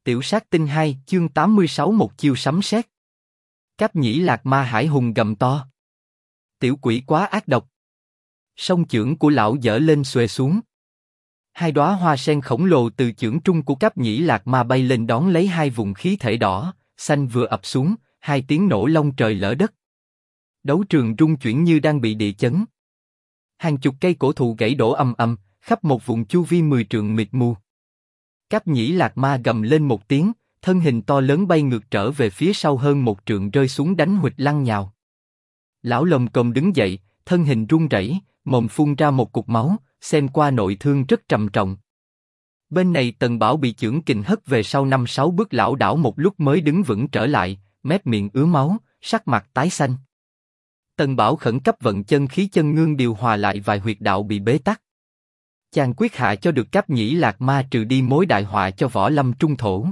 Tiểu sát tinh 2, chương 86 một chiêu sấm sét. Cáp Nhĩ Lạc Ma Hải hùng gầm to. Tiểu quỷ quá ác độc. Song chưởng của lão giở lên xuề xuống. Hai đóa hoa sen khổng lồ từ chưởng trung của Cáp Nhĩ Lạc Ma bay lên đón lấy hai vùng khí thể đỏ, xanh vừa ập xuống, hai tiếng nổ long trời lở đất. Đấu trường rung chuyển như đang bị địa chấn. Hàng chục cây cổ thụ gãy đổ ầm ầm, khắp một vùng chu vi 10 trượng mịt mù. Cáp Nhĩ Lạc Ma gầm lên một tiếng, thân hình to lớn bay ngược trở về phía sau hơn 1 trượng rơi xuống đánh huỵch lăn nhào. Lão lồm cồm đứng dậy, thân hình run rẩy, mồm phun ra một cục máu, xem qua nội thương rất trầm trọng. Bên này Tần Bảo bị chưởng kình hất về sau 5-6 bước lảo đảo một lúc mới đứng vững trở lại, mép miệng ứa máu, sắc mặt tái xanh. Tần Bảo khẩn cấp vận chân khí chân ngương điều hòa lại vài huyệt đạo bị bế tắc. Chàng quyết hạ cho được Cáp Nhĩ Lạc Ma trừ đi mối đại họa cho võ lâm trung thổ.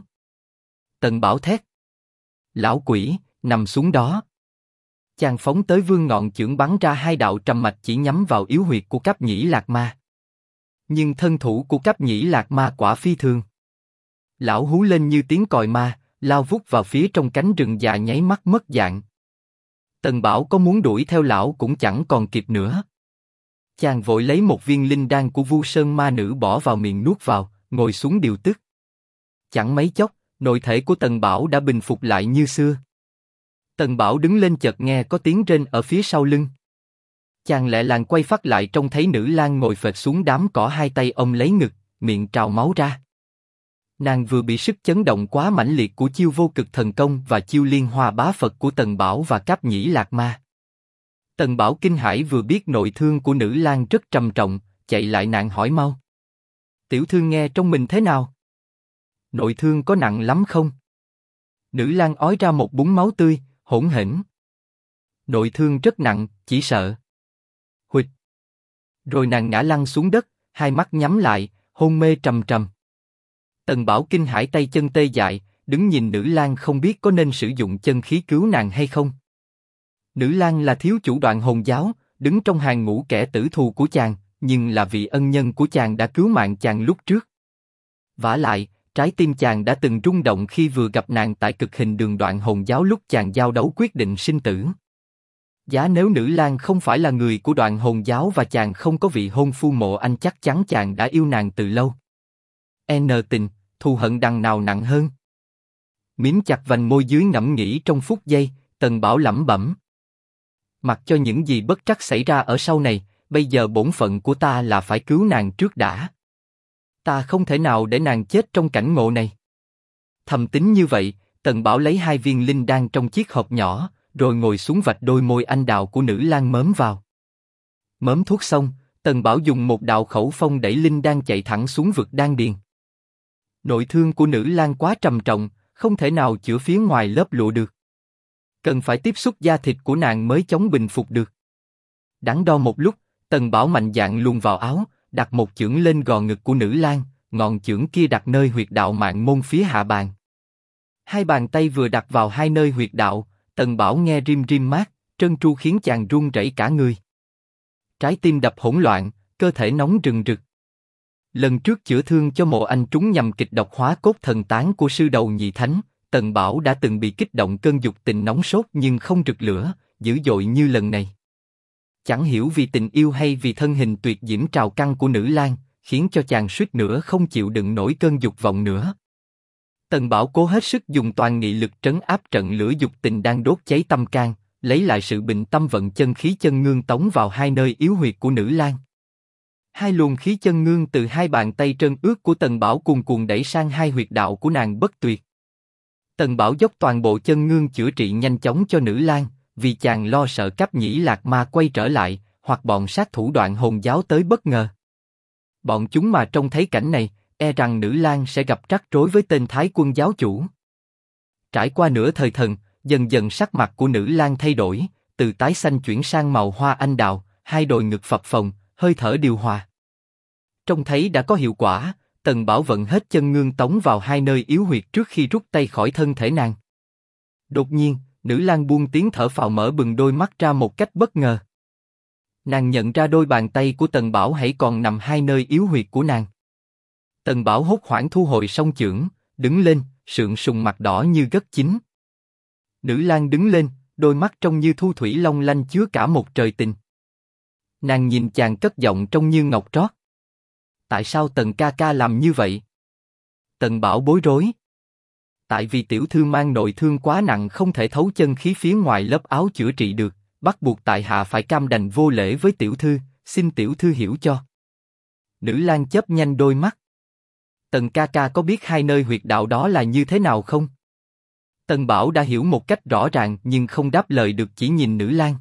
Tần Bảo thét. Lão quỷ, nằm xuống đó. Chàng phóng tới vương ngọn chưởng bắn ra hai đạo trầm mạch chỉ nhắm vào yếu huyệt của Cáp Nhĩ Lạc Ma. Nhưng thân thủ của Cáp Nhĩ Lạc Ma quả phi thường. Lão hú lên như tiếng còi ma, lao vút vào phía trong cánh rừng già nháy mắt mất dạng. Tần Bảo có muốn đuổi theo lão cũng chẳng còn kịp nữa. Chàng vội lấy một viên linh đan của Vu Sơn Ma Nữ bỏ vào miệng nuốt vào, ngồi xuống điều tức. Chẳng mấy chốc, nội thể của Tần Bảo đã bình phục lại như xưa. Tần Bảo đứng lên chợt nghe có tiếng rên ở phía sau lưng. Chàng lẹ làng quay phát lại trông thấy Nữ Lang ngồi phệt xuống đám cỏ hai tay ôm lấy ngực, miệng trào máu ra. Nàng vừa bị sức chấn động quá mãnh liệt của chiêu vô cực thần công và chiêu liên hoa bá Phật của Tần Bảo và Cáp Nhĩ Lạc Ma. Tần Bảo kinh hãi vừa biết nội thương của Nữ Lang rất trầm trọng, chạy lại nạn hỏi mau. Tiểu thư nghe trong mình thế nào? Nội thương có nặng lắm không? Nữ Lang ói ra một búng máu tươi, hỗn hển. Nội thương rất nặng, chỉ sợ. Huỵch. Rồi nàng ngã lăn xuống đất, hai mắt nhắm lại, hôn mê trầm trầm. Tần Bảo kinh hãi tay chân tê dại, đứng nhìn Nữ Lang không biết có nên sử dụng chân khí cứu nàng hay không. Nữ Lang là thiếu chủ Đoạn Hồn giáo, đứng trong hàng ngũ kẻ tử thù của chàng, nhưng là vị ân nhân của chàng đã cứu mạng chàng lúc trước. Vả lại, trái tim chàng đã từng rung động khi vừa gặp nàng tại cực hình đường Đoạn Hồn giáo lúc chàng giao đấu quyết định sinh tử. Giá nếu Nữ Lang không phải là người của Đoạn Hồn giáo và chàng không có vị hôn phu Mộ Anh chắc chắn chàng đã yêu nàng từ lâu. N tình, thù hận đằng nào nặng hơn. Mím chặt vành môi dưới ngẫm nghĩ trong phút giây, Tần Bảo lẩm bẩm. Mặc cho những gì bất trắc xảy ra ở sau này, bây giờ bổn phận của ta là phải cứu nàng trước đã. Ta không thể nào để nàng chết trong cảnh ngộ này. Thầm tính như vậy, Tần Bảo lấy 2 viên linh đan trong chiếc hộp nhỏ, rồi ngồi xuống vạch đôi môi anh đào của Nữ Lang mớm vào. Mớm thuốc xong, Tần Bảo dùng một đạo khẩu phong đẩy linh đan chạy thẳng xuống vực đan điền. Nội thương của Nữ Lang quá trầm trọng, không thể nào chữa phía ngoài lớp lụa được. Cần phải tiếp xúc da thịt của nàng mới chống bình phục được. Đắn đo một lúc, Tần Bảo mạnh dạn luồn vào áo, đặt một chưởng lên gò ngực của Nữ Lang, ngọn chưởng kia đặt nơi huyệt đạo mạng môn phía hạ bàn. Hai bàn tay vừa đặt vào hai nơi huyệt đạo, Tần Bảo nghe rim rim mát, trơn tru khiến chàng run rẩy cả người. Trái tim đập hỗn loạn, cơ thể nóng rừng rực. Lần trước chữa thương cho Mộ Anh trúng nhầm kịch độc hóa cốt thần tán của sư đầu nhị thánh, Tần Bảo đã từng bị kích động cơn dục tình nóng sốt nhưng không rực lửa, dữ dội như lần này. Chẳng hiểu vì tình yêu hay vì thân hình tuyệt diễm trào căng của Nữ Lang, khiến cho chàng suýt nữa không chịu đựng nổi cơn dục vọng nữa. Tần Bảo cố hết sức dùng toàn nghị lực trấn áp trận lửa dục tình đang đốt cháy tâm can, lấy lại sự bình tâm vận chân khí chân ngương tống vào hai nơi yếu huyệt của Nữ Lang. Hai luồng khí chân ngương từ hai bàn tay trơn ướt của Tần Bảo cuồn cuộn đẩy sang hai huyệt đạo của nàng bất tuyệt. Tần Bảo dốc toàn bộ chân ngương chữa trị nhanh chóng cho Nữ Lang, vì chàng lo sợ Cáp Nhĩ Lạc Ma quay trở lại, hoặc bọn sát thủ Đoạn Hồn giáo tới bất ngờ. Bọn chúng mà trông thấy cảnh này, e rằng Nữ Lang sẽ gặp rắc rối với tên Thái Quân giáo chủ. Trải qua nửa thời thần, dần dần sắc mặt của Nữ Lang thay đổi, từ tái xanh chuyển sang màu hoa anh đào, hai đồi ngực phập phồng, hơi thở điều hòa. Trông thấy đã có hiệu quả, Tần Bảo vận hết chân ngương tống vào hai nơi yếu huyệt trước khi rút tay khỏi thân thể nàng. Đột nhiên, Nữ Lang buông tiếng thở phào mở bừng đôi mắt ra một cách bất ngờ. Nàng nhận ra đôi bàn tay của Tần Bảo hãy còn nằm hai nơi yếu huyệt của nàng. Tần Bảo hốt hoảng thu hồi song chưởng, đứng lên, sượng sùng mặt đỏ như gất chín. Nữ lang đứng lên, đôi mắt trông như thu thủy long lanh chứa cả một trời tình. Nàng nhìn chàng cất giọng trông như ngọc trót. Tại sao Tần ca ca làm như vậy? Tần Bảo bối rối. Tại vì tiểu thư mang nội thương quá nặng không thể thấu chân khí phía ngoài lớp áo chữa trị được, bắt buộc tại hạ phải cam đành vô lễ với tiểu thư, xin tiểu thư hiểu cho. Nữ lang chớp nhanh đôi mắt. Tần ca ca có biết hai nơi huyệt đạo đó là như thế nào không? Tần Bảo đã hiểu một cách rõ ràng nhưng không đáp lời được, chỉ nhìn nữ lang.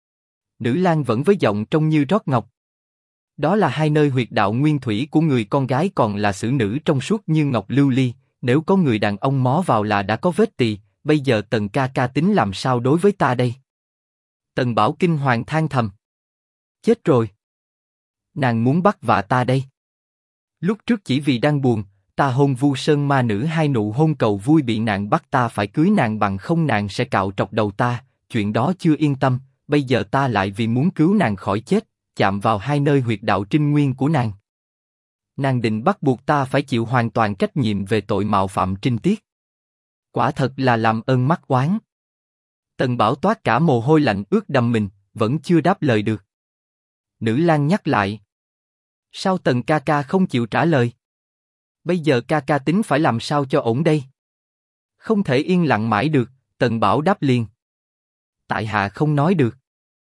Nữ lang vẫn với giọng trông như rót ngọc. Đó là hai nơi huyệt đạo nguyên thủy của người con gái, còn là xử nữ trong suốt như ngọc lưu ly. Nếu có người đàn ông mó vào là đã có vết tì. Bây giờ Tần ca ca tính làm sao đối với ta đây? Tần Bảo kinh hoàng than thầm. Chết rồi. Nàng muốn bắt vạ ta đây. Lúc trước chỉ vì đang buồn, ta hôn Vu Sơn ma nữ hai nụ hôn cầu vui, bị nàng bắt ta phải cưới nàng, bằng không nàng sẽ cạo trọc đầu ta. Chuyện đó chưa yên tâm, bây giờ ta lại vì muốn cứu nàng khỏi chết, chạm vào hai nơi huyệt đạo trinh nguyên của nàng. Nàng định bắt buộc ta phải chịu hoàn toàn trách nhiệm về tội mạo phạm trinh tiết. Quả thật là làm ơn mắc oán. Tần Bảo toát cả mồ hôi lạnh ướt đầm mình, vẫn chưa đáp lời được. Nữ lang nhắc lại. Sao Tần ca ca không chịu trả lời? Bây giờ ca ca tính phải làm sao cho ổn đây? Không thể yên lặng mãi được, Tần Bảo đáp liền. Tại hạ không nói được.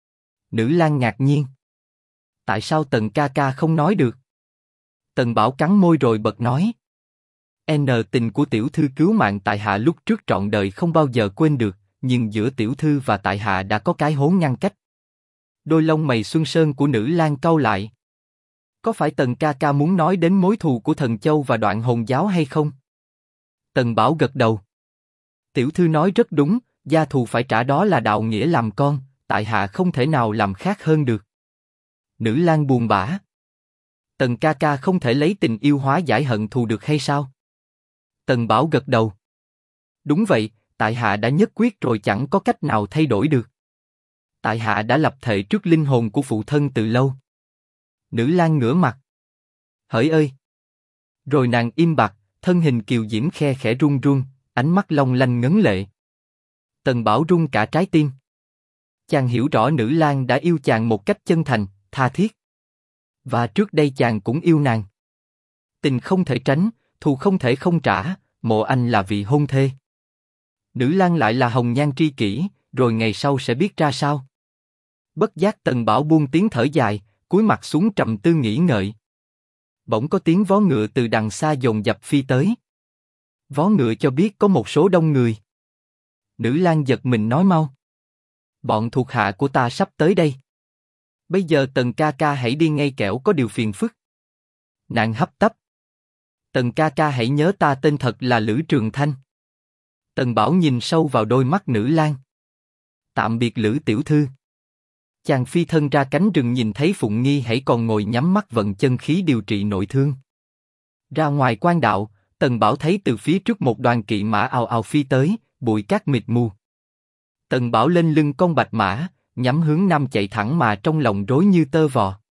Nữ lang ngạc nhiên. Tại sao Tần ca ca không nói được? Tần Bảo cắn môi rồi bật nói. Tình của tiểu thư cứu mạng tại hạ lúc trước trọn đời không bao giờ quên được, nhưng giữa tiểu thư và tại hạ đã có cái hố ngăn cách. Đôi lông mày xuân sơn của nữ lang cau lại. Có phải Tần ca ca muốn nói đến mối thù của Thần Châu và Đoạn Hồn giáo hay không? Tần Bảo gật đầu. Tiểu thư nói rất đúng, gia thù phải trả, đó là đạo nghĩa làm con, tại hạ không thể nào làm khác hơn được. Nữ lang buồn bã. Tần ca ca không thể lấy tình yêu hóa giải hận thù được hay sao? Tần Bảo gật đầu. Đúng vậy, tại hạ đã nhất quyết rồi, chẳng có cách nào thay đổi được. Tại hạ đã lập thệ trước linh hồn của phụ thân từ lâu. Nữ lang ngửa mặt. Hỡi ơi! Rồi nàng im bặt, thân hình kiều diễm khe khẽ run run, ánh mắt long lanh ngấn lệ. Tần Bảo run cả trái tim. Chàng hiểu rõ nữ lang đã yêu chàng một cách chân thành, tha thiết. Và trước đây chàng cũng yêu nàng. Tình không thể tránh, thù không thể không trả, mộ anh là vị hôn thê. Nữ lang lại là hồng nhan tri kỷ, rồi ngày sau sẽ biết ra sao. Bất giác Tần Bảo buông tiếng thở dài, cúi mặt xuống trầm tư nghĩ ngợi. Bỗng có tiếng vó ngựa từ đằng xa dồn dập phi tới. Vó ngựa cho biết có một số đông người. Nữ lang giật mình nói mau. Bọn thuộc hạ của ta sắp tới đây. Bây giờ Tần ca ca hãy đi ngay, kẻo có điều phiền phức. Nàng hấp tấp. Tần ca ca hãy nhớ ta tên thật là Lữ Trường Thanh. Tần Bảo nhìn sâu vào đôi mắt nữ lang. Tạm biệt Lữ tiểu thư. Chàng phi thân ra cánh rừng, nhìn thấy Phụng Nghi hãy còn ngồi nhắm mắt vận chân khí điều trị nội thương. Ra ngoài quan đạo, Tần Bảo thấy từ phía trước một đoàn kỵ mã ào ào phi tới, bụi cát mịt mù. Tần Bảo lên lưng con bạch mã, nhắm hướng nam chạy thẳng mà trong lòng rối như tơ vò.